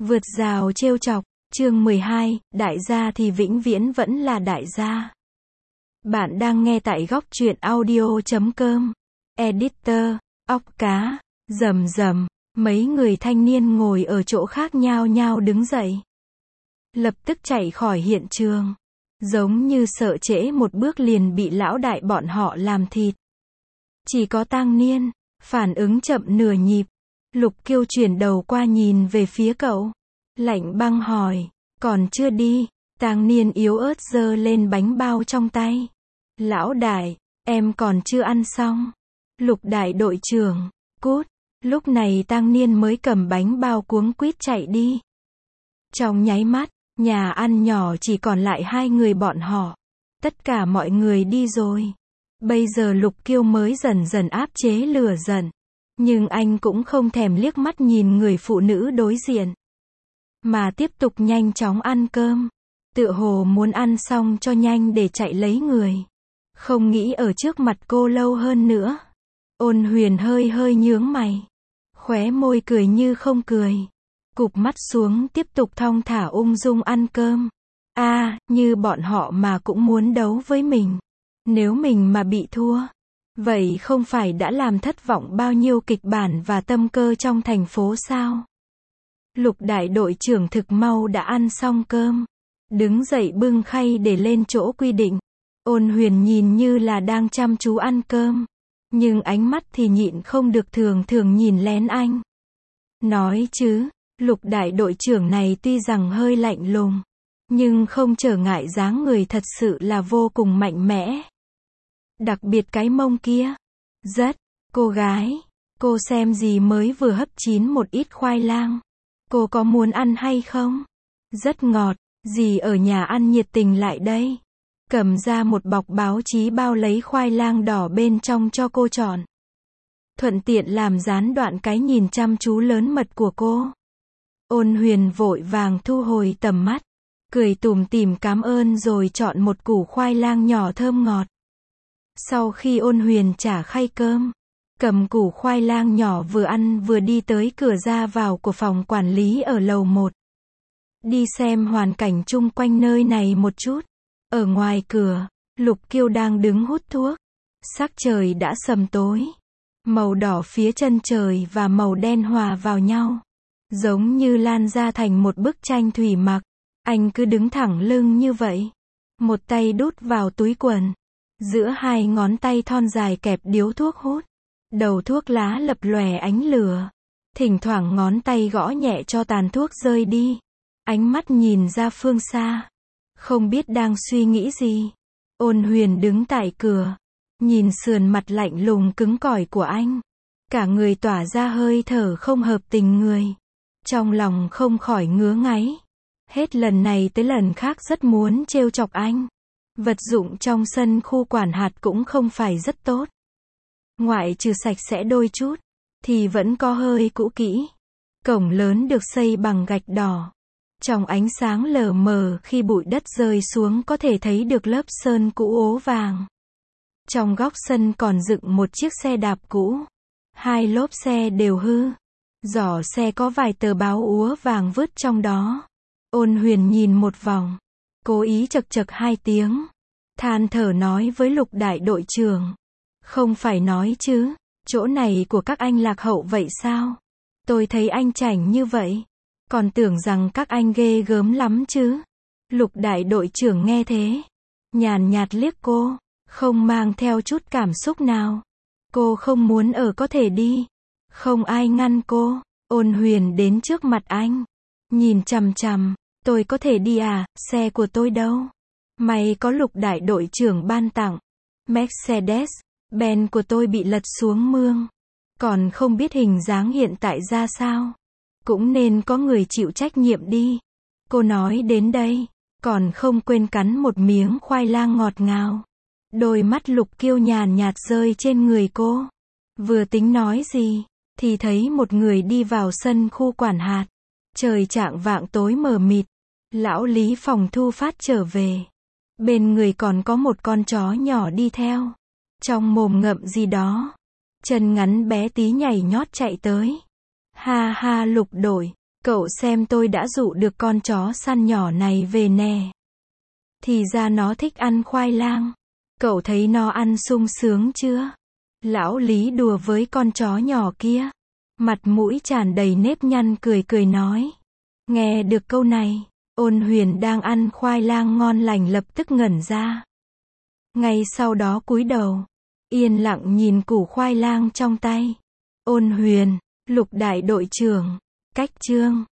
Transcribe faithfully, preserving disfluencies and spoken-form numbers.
Vượt rào trêu chọc, chương mười hai, đại gia thì vĩnh viễn vẫn là đại gia. Bạn đang nghe tại góc truyện audio chấm com. Editor, óc cá, rầm rầm, mấy người thanh niên ngồi ở chỗ khác nhao nhao đứng dậy. Lập tức chạy khỏi hiện trường. Giống như sợ trễ một bước liền bị lão đại bọn họ làm thịt. Chỉ có Tang Niên, phản ứng chậm nửa nhịp. Lục Kiêu chuyển đầu qua nhìn về phía cậu. Lạnh băng hỏi, còn chưa đi? Tang Niên yếu ớt giơ lên bánh bao trong tay. Lão đại, em còn chưa ăn xong. Lục đại đội trưởng, cút. Lúc này Tang Niên mới cầm bánh bao cuống quýt chạy đi. Trong nháy mắt, nhà ăn nhỏ chỉ còn lại hai người bọn họ. Tất cả mọi người đi rồi. Bây giờ Lục Kiêu mới dần dần áp chế lửa giận. Nhưng anh cũng không thèm liếc mắt nhìn người phụ nữ đối diện. Mà tiếp tục nhanh chóng ăn cơm. Tựa hồ muốn ăn xong cho nhanh để chạy lấy người. Không nghĩ ở trước mặt cô lâu hơn nữa. Ôn Huyền hơi hơi nhướng mày. Khóe môi cười như không cười. Cụp mắt xuống tiếp tục thong thả ung dung ăn cơm. A, à, như bọn họ mà cũng muốn đấu với mình. Nếu mình mà bị thua, vậy không phải đã làm thất vọng bao nhiêu kịch bản và tâm cơ trong thành phố sao? Lục đại đội trưởng thực mau đã ăn xong cơm. Đứng dậy bưng khay để lên chỗ quy định. Ôn Huyền nhìn như là đang chăm chú ăn cơm. Nhưng ánh mắt thì nhịn không được thường thường nhìn lén anh. Nói chứ, lục đại đội trưởng này tuy rằng hơi lạnh lùng. Nhưng không trở ngại dáng người thật sự là vô cùng mạnh mẽ. Đặc biệt cái mông kia. Rất, cô gái, cô xem gì mới vừa hấp chín một ít khoai lang. Cô có muốn ăn hay không? Rất ngọt, dì ở nhà ăn nhiệt tình lại đây. Cầm ra một bọc báo chí bao lấy khoai lang đỏ bên trong cho cô chọn. Thuận tiện làm gián đoạn cái nhìn chăm chú lớn mật của cô. Ôn Huyền vội vàng thu hồi tầm mắt. Cười tủm tỉm cảm ơn rồi chọn một củ khoai lang nhỏ thơm ngọt. Sau khi Ôn Huyền trả khay cơm, cầm củ khoai lang nhỏ vừa ăn vừa đi tới cửa ra vào của phòng quản lý ở lầu một. Đi xem hoàn cảnh chung quanh nơi này một chút. Ở ngoài cửa, Lục Kiêu đang đứng hút thuốc. Sắc trời đã sầm tối. Màu đỏ phía chân trời và màu đen hòa vào nhau. Giống như lan ra thành một bức tranh thủy mặc. Anh cứ đứng thẳng lưng như vậy. Một tay đút vào túi quần. Giữa hai ngón tay thon dài kẹp điếu thuốc hút. Đầu thuốc lá lập lòe ánh lửa. Thỉnh thoảng ngón tay gõ nhẹ cho tàn thuốc rơi đi. Ánh mắt nhìn ra phương xa. Không biết đang suy nghĩ gì. Ôn Huyền đứng tại cửa. Nhìn sườn mặt lạnh lùng cứng cỏi của anh. Cả người tỏa ra hơi thở không hợp tình người. Trong lòng không khỏi ngứa ngáy. Hết lần này tới lần khác rất muốn trêu chọc anh. Vật dụng trong sân khu quản hạt cũng không phải rất tốt. Ngoại trừ sạch sẽ đôi chút, thì vẫn có hơi cũ kỹ. Cổng lớn được xây bằng gạch đỏ. Trong ánh sáng lờ mờ khi bụi đất rơi xuống có thể thấy được lớp sơn cũ ố vàng. Trong góc sân còn dựng một chiếc xe đạp cũ. Hai lốp xe đều hư. Giỏ xe có vài tờ báo úa vàng vứt trong đó. Ôn Huyền nhìn một vòng. Cố ý chật chật hai tiếng. Than thở nói với Lục đại đội trưởng. Không phải nói chứ, chỗ này của các anh lạc hậu vậy sao? Tôi thấy anh chảnh như vậy. Còn tưởng rằng các anh ghê gớm lắm chứ. Lục đại đội trưởng nghe thế. Nhàn nhạt liếc cô. Không mang theo chút cảm xúc nào. Cô không muốn ở có thể đi. Không ai ngăn cô. Ôn Huyền đến trước mặt anh. Nhìn chằm chằm. Tôi có thể đi à, xe của tôi đâu? May có Lục đại đội trưởng ban tặng. Mercedes, Benz của tôi bị lật xuống mương. Còn không biết hình dáng hiện tại ra sao. Cũng nên có người chịu trách nhiệm đi. Cô nói đến đây, còn không quên cắn một miếng khoai lang ngọt ngào. Đôi mắt Lục Kiêu nhàn nhạt rơi trên người cô. Vừa tính nói gì, thì thấy một người đi vào sân khu quản hạt. Trời chạng vạng tối mờ mịt. Lão Lý phòng thu phát trở về. Bên người còn có một con chó nhỏ đi theo. Trong mồm ngậm gì đó. Chân ngắn bé tí nhảy nhót chạy tới. Ha ha Lục đội. Cậu xem tôi đã dụ được con chó săn nhỏ này về nè. Thì ra nó thích ăn khoai lang. Cậu thấy nó ăn sung sướng chưa? Lão Lý đùa với con chó nhỏ kia. Mặt mũi tràn đầy nếp nhăn cười cười nói. Nghe được câu này, Ôn Huyền đang ăn khoai lang ngon lành lập tức ngẩn ra. Ngay sau đó cúi đầu, yên lặng nhìn củ khoai lang trong tay. Ôn Huyền, Lục đại đội trưởng, cách chương